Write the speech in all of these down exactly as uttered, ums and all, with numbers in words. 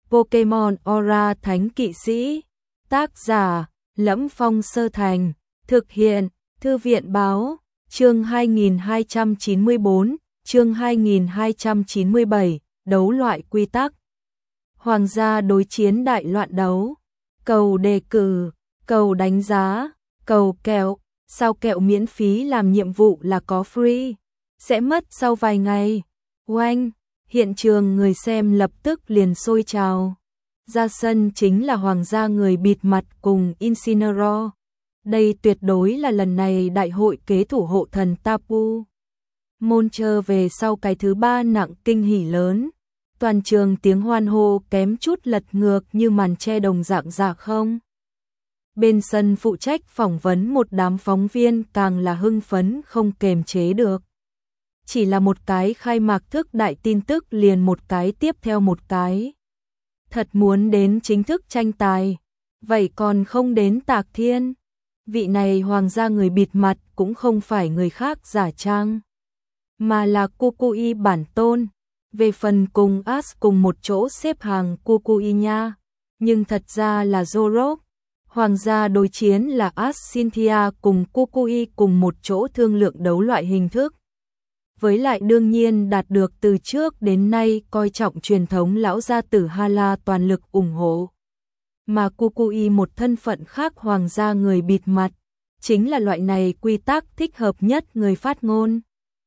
Pokemon Aura Thánh Kỵ Sĩ. Tác giả: Lẫm Phong Sơ Thành. Thực hiện: Thư viện báo. Chương hai nghìn hai trăm chín mươi bốn, chương hai nghìn hai trăm chín mươi bảy, đấu loại quy tắc. Hoàng gia đối chiến đại loạn đấu. Cầu đề cử, cầu đánh giá, cầu kẹo. Sao kẹo miễn phí làm nhiệm vụ là có free, sẽ mất sau vài ngày. Oanh, hiện trường người xem lập tức liền sôi trào. Ra sân chính là hoàng gia người bịt mặt cùng Incineroar. Đây tuyệt đối là lần này đại hội kế thủ hộ thần Tapu Môn trở về sau cái thứ ba nặng kinh hỉ lớn. Toàn trường tiếng hoan hô kém chút lật ngược như màn che đồng dạng dạ không. Bên sân phụ trách phỏng vấn một đám phóng viên càng là hưng phấn không kềm chế được. Chỉ là một cái khai mạc thức đại tin tức liền một cái tiếp theo một cái. Thật muốn đến chính thức tranh tài, vậy còn không đến Tạc Thiên. Vị này hoàng gia người bịt mặt cũng không phải người khác giả trang, mà là Kukui bản tôn. Về phần cùng As cùng một chỗ xếp hàng Kukui nha, nhưng thật ra là Zoroark. Hoàng gia đối chiến là As Cynthia cùng Kukui cùng một chỗ thương lượng đấu loại hình thức. Với lại đương nhiên đạt được từ trước đến nay coi trọng truyền thống lão gia tử Hala toàn lực ủng hộ. Mà Kukui một thân phận khác hoàng gia người bịt mặt, chính là loại này quy tắc thích hợp nhất người phát ngôn.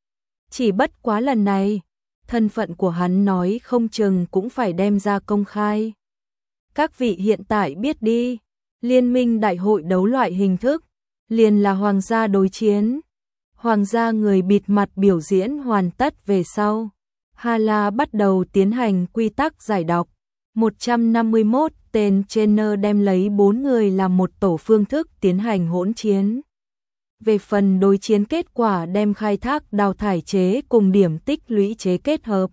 Chỉ bất quá lần này, thân phận của hắn nói không chừng cũng phải đem ra công khai. Các vị hiện tại biết đi, liên minh đại hội đấu loại hình thức, liền là hoàng gia đối chiến. Hoàng gia người bịt mặt biểu diễn hoàn tất về sau, Hala bắt đầu tiến hành quy tắc giải đọc. một trăm năm mươi mốt tên trainer đem lấy bốn người làm một tổ phương thức tiến hành hỗn chiến. Về phần đối chiến kết quả đem khai thác đào thải chế cùng điểm tích lũy chế kết hợp.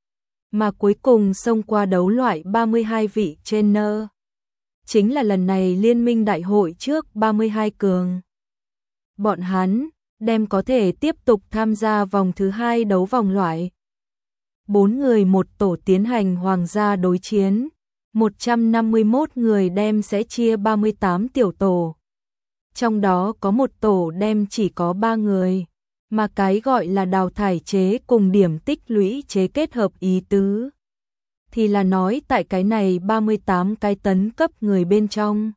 Mà cuối cùng xông qua đấu loại ba mươi hai vị trainer. Chính là lần này liên minh đại hội trước ba mươi hai cường. Bọn hắn đem có thể tiếp tục tham gia vòng thứ hai đấu vòng loại. Bốn người một tổ tiến hành hoàng gia đối chiến. một trăm năm mươi mốt người đem sẽ chia ba mươi tám tiểu tổ. Trong đó có một tổ đem chỉ có ba người, mà cái gọi là đào thải chế cùng điểm tích lũy chế kết hợp ý tứ. Thì là nói tại cái này ba mươi tám cái tấn cấp người bên trong.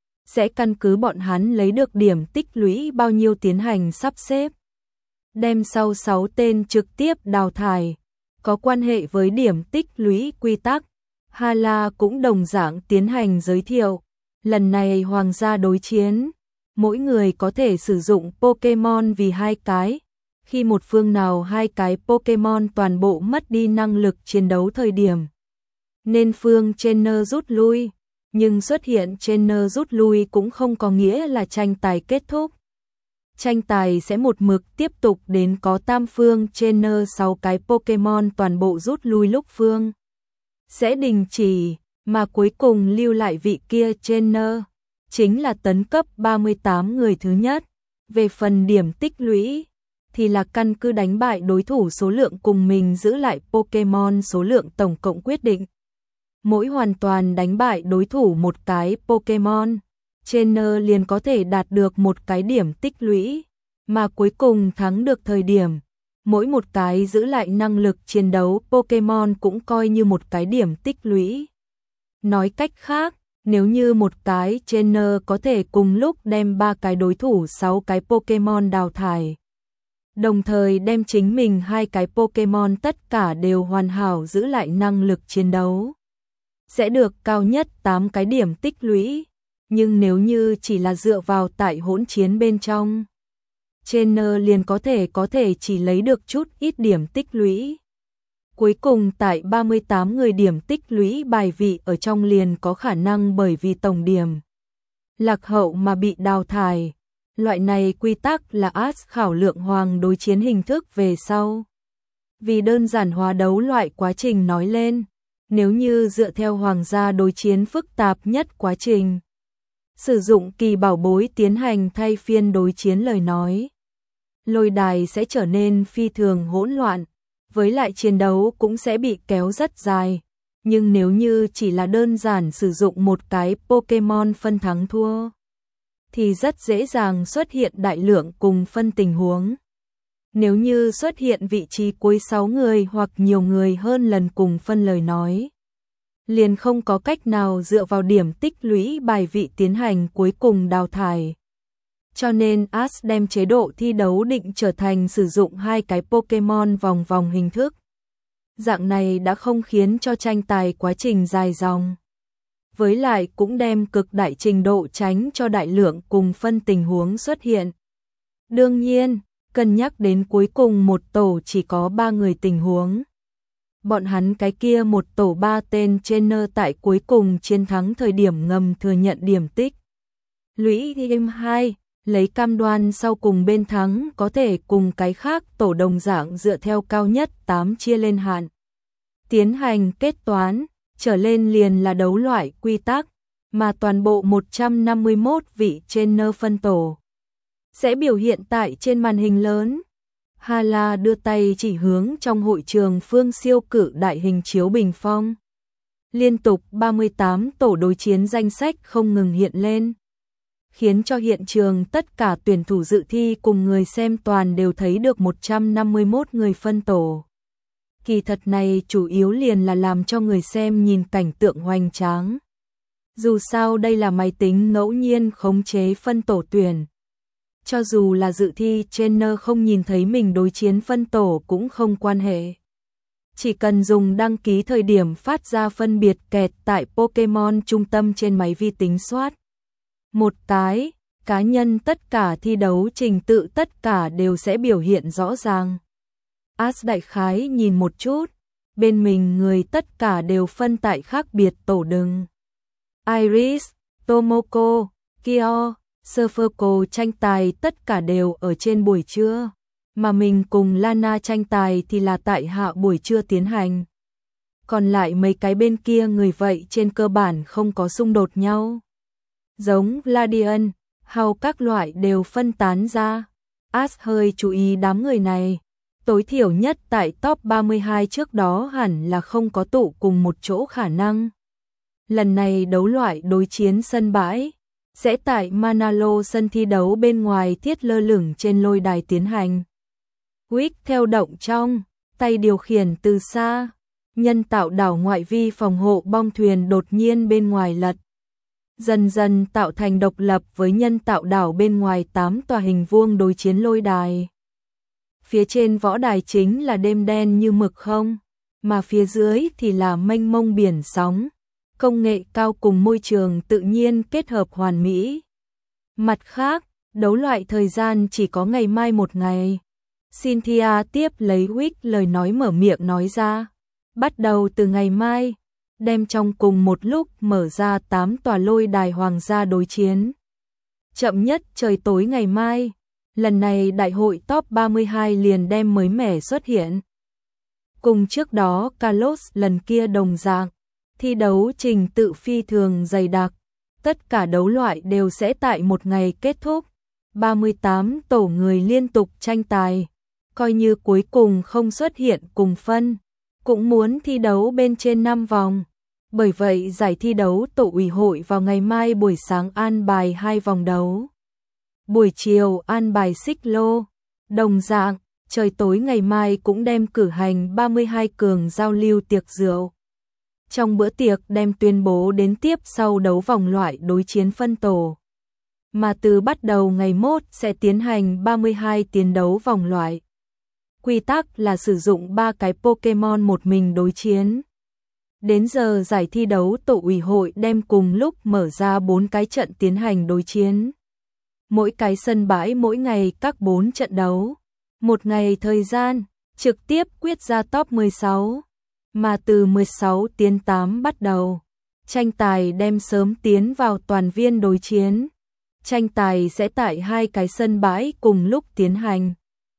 Sẽ căn cứ bọn hắn lấy được điểm tích lũy bao nhiêu tiến hành sắp xếp. Đem sau sáu tên trực tiếp đào thải. Có quan hệ với điểm tích lũy quy tắc. Hala cũng đồng dạng tiến hành giới thiệu. Lần này hoàng gia đối chiến, mỗi người có thể sử dụng Pokemon vì hai cái. Khi một phương nào hai cái Pokemon toàn bộ mất đi năng lực chiến đấu thời điểm, nên phương trainer rút lui. Nhưng xuất hiện trainer rút lui cũng không có nghĩa là tranh tài kết thúc. Tranh tài sẽ một mực tiếp tục đến có tam phương trainer sáu cái Pokemon toàn bộ rút lui lúc phương sẽ đình chỉ, mà cuối cùng lưu lại vị kia trainer chính là tấn cấp ba mươi tám người thứ nhất. Về phần điểm tích lũy thì là căn cứ đánh bại đối thủ số lượng cùng mình giữ lại Pokemon số lượng tổng cộng quyết định. Mỗi hoàn toàn đánh bại đối thủ một cái Pokemon, trainer liền có thể đạt được một cái điểm tích lũy, mà cuối cùng thắng được thời điểm, mỗi một cái giữ lại năng lực chiến đấu Pokemon cũng coi như một cái điểm tích lũy. Nói cách khác, nếu như một cái trainer có thể cùng lúc đem ba cái đối thủ sáu cái Pokemon đào thải, đồng thời đem chính mình hai cái Pokemon tất cả đều hoàn hảo giữ lại năng lực chiến đấu, sẽ được cao nhất tám cái điểm tích lũy. Nhưng nếu như chỉ là dựa vào tại hỗn chiến bên trong, trainer liền có thể có thể chỉ lấy được chút ít điểm tích lũy. Cuối cùng tại ba mươi tám người điểm tích lũy bài vị ở trong liền có khả năng bởi vì tổng điểm lạc hậu mà bị đào thải. Loại này quy tắc là As khảo lượng hoàng đối chiến hình thức về sau. Vì đơn giản hóa đấu loại quá trình nói lên, nếu như dựa theo hoàng gia đối chiến phức tạp nhất quá trình, sử dụng kỳ bảo bối tiến hành thay phiên đối chiến lời nói, lôi đài sẽ trở nên phi thường hỗn loạn, với lại chiến đấu cũng sẽ bị kéo rất dài. Nhưng nếu như chỉ là đơn giản sử dụng một cái Pokemon phân thắng thua, thì rất dễ dàng xuất hiện đại lượng cùng phân tình huống. Nếu như xuất hiện vị trí cuối sáu người hoặc nhiều người hơn lần cùng phân lời nói, liền không có cách nào dựa vào điểm tích lũy bài vị tiến hành cuối cùng đào thải. Cho nên Ash đem chế độ thi đấu định trở thành sử dụng hai cái Pokemon vòng vòng hình thức. Dạng này đã không khiến cho tranh tài quá trình dài dòng. Với lại cũng đem cực đại trình độ tránh cho đại lượng cùng phân tình huống xuất hiện. Đương nhiên, cân nhắc đến cuối cùng một tổ chỉ có ba người tình huống. Bọn hắn cái kia một tổ ba tên trainer tại cuối cùng chiến thắng thời điểm ngầm thừa nhận điểm tích lũy game hai, lấy cam đoan sau cùng bên thắng có thể cùng cái khác tổ đồng dạng dựa theo cao nhất tám chia lên hạn. Tiến hành kết toán, trở lên liền là đấu loại quy tắc, mà toàn bộ một trăm năm mươi mốt vị trainer phân tổ sẽ biểu hiện tại trên màn hình lớn. Hala đưa tay chỉ hướng trong hội trường phương siêu cử đại hình chiếu bình phong. Liên tục ba mươi tám tổ đối chiến danh sách không ngừng hiện lên, khiến cho hiện trường tất cả tuyển thủ dự thi cùng người xem toàn đều thấy được một trăm năm mươi mốt người phân tổ. Kỳ thật này chủ yếu liền là làm cho người xem nhìn cảnh tượng hoành tráng. Dù sao đây là máy tính ngẫu nhiên khống chế phân tổ tuyển. Cho dù là dự thi trainer không nhìn thấy mình đối chiến phân tổ cũng không quan hệ. Chỉ cần dùng đăng ký thời điểm phát ra phân biệt kẹt tại Pokemon trung tâm trên máy vi tính soát. Một cái, cá nhân tất cả thi đấu trình tự tất cả đều sẽ biểu hiện rõ ràng. Ash đại khái nhìn một chút, bên mình người tất cả đều phân tại khác biệt tổ đừng. Iris, Tomoko, Kyo, Surferco tranh tài tất cả đều ở trên buổi trưa, mà mình cùng Lana tranh tài thì là tại hạ buổi trưa tiến hành. Còn lại mấy cái bên kia người vậy trên cơ bản không có xung đột nhau. Giống Ladian, Hao các loại đều phân tán ra. Ash hơi chú ý đám người này. Tối thiểu nhất tại top ba mươi hai trước đó hẳn là không có tụ cùng một chỗ khả năng. Lần này đấu loại đối chiến sân bãi sẽ tại Manalo sân thi đấu bên ngoài thiết lơ lửng trên lôi đài tiến hành. Wick theo động trong, tay điều khiển từ xa, nhân tạo đảo ngoại vi phòng hộ bong thuyền đột nhiên bên ngoài lật. Dần dần tạo thành độc lập với nhân tạo đảo bên ngoài tám tòa hình vuông đối chiến lôi đài. Phía trên võ đài chính là đêm đen như mực không, mà phía dưới thì là mênh mông biển sóng. Công nghệ cao cùng môi trường tự nhiên kết hợp hoàn mỹ. Mặt khác, đấu loại thời gian chỉ có ngày mai một ngày. Cynthia tiếp lấy Wick lời nói mở miệng nói ra. Bắt đầu từ ngày mai, đem trong cùng một lúc mở ra tám tòa lôi đài hoàng gia đối chiến. Chậm nhất trời tối ngày mai, lần này đại hội top ba mươi hai liền đem mới mẻ xuất hiện. Cùng trước đó Carlos lần kia đồng dạng. Thi đấu trình tự phi thường dày đặc, tất cả đấu loại đều sẽ tại một ngày kết thúc, ba mươi tám tổ người liên tục tranh tài, coi như cuối cùng không xuất hiện cùng phân, cũng muốn thi đấu bên trên năm vòng. Bởi vậy giải thi đấu tổ ủy hội vào ngày mai buổi sáng an bài hai vòng đấu. Buổi chiều an bài xích lô, đồng dạng, trời tối ngày mai cũng đem cử hành ba mươi hai cường giao lưu tiệc rượu. Trong bữa tiệc đem tuyên bố đến tiếp sau đấu vòng loại đối chiến phân tổ. Mà từ bắt đầu ngày mốt sẽ tiến hành ba mươi hai tiến đấu vòng loại. Quy tắc là sử dụng ba cái Pokemon một mình đối chiến. Đến giờ giải thi đấu tổ ủy hội đem cùng lúc mở ra bốn cái trận tiến hành đối chiến. Mỗi cái sân bãi mỗi ngày các bốn trận đấu. Một ngày thời gian, trực tiếp quyết ra top mười sáu. Mà từ mười sáu tiến tám bắt đầu, tranh tài đem sớm tiến vào toàn viên đối chiến. Tranh tài sẽ tại hai cái sân bãi cùng lúc tiến hành.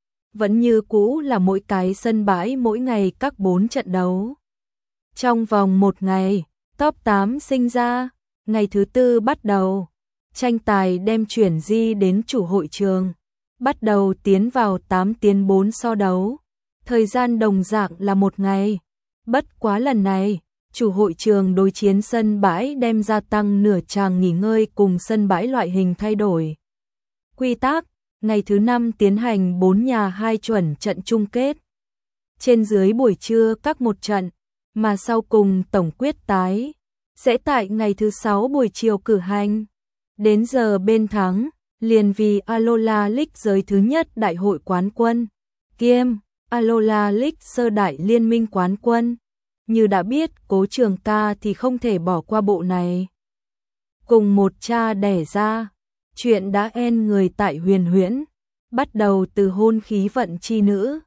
Vẫn như cũ là mỗi cái sân bãi mỗi ngày các bốn trận đấu. Trong vòng một ngày, top tám sinh ra, ngày thứ tư bắt đầu. Tranh tài đem chuyển di đến chủ hội trường, bắt đầu tiến vào tám tiến bốn so đấu. Thời gian đồng dạng là một ngày. Bất quá lần này, chủ hội trường đối chiến sân bãi đem gia tăng nửa chàng nghỉ ngơi cùng sân bãi loại hình thay đổi. Quy tắc, ngày thứ năm tiến hành bốn nhà hai chuẩn trận chung kết. Trên dưới buổi trưa các một trận, mà sau cùng tổng quyết tái sẽ tại ngày thứ sáu buổi chiều cử hành. Đến giờ bên thắng, liền vì Alola League giới thứ nhất đại hội quán quân, kiêm Alola League sơ đại liên minh quán quân. Như đã biết, Cố Trường Ca thì không thể bỏ qua bộ này. Cùng một cha đẻ ra, chuyện đã en người tại Huyền Huyễn, bắt đầu từ hôn khí vận chi nữ.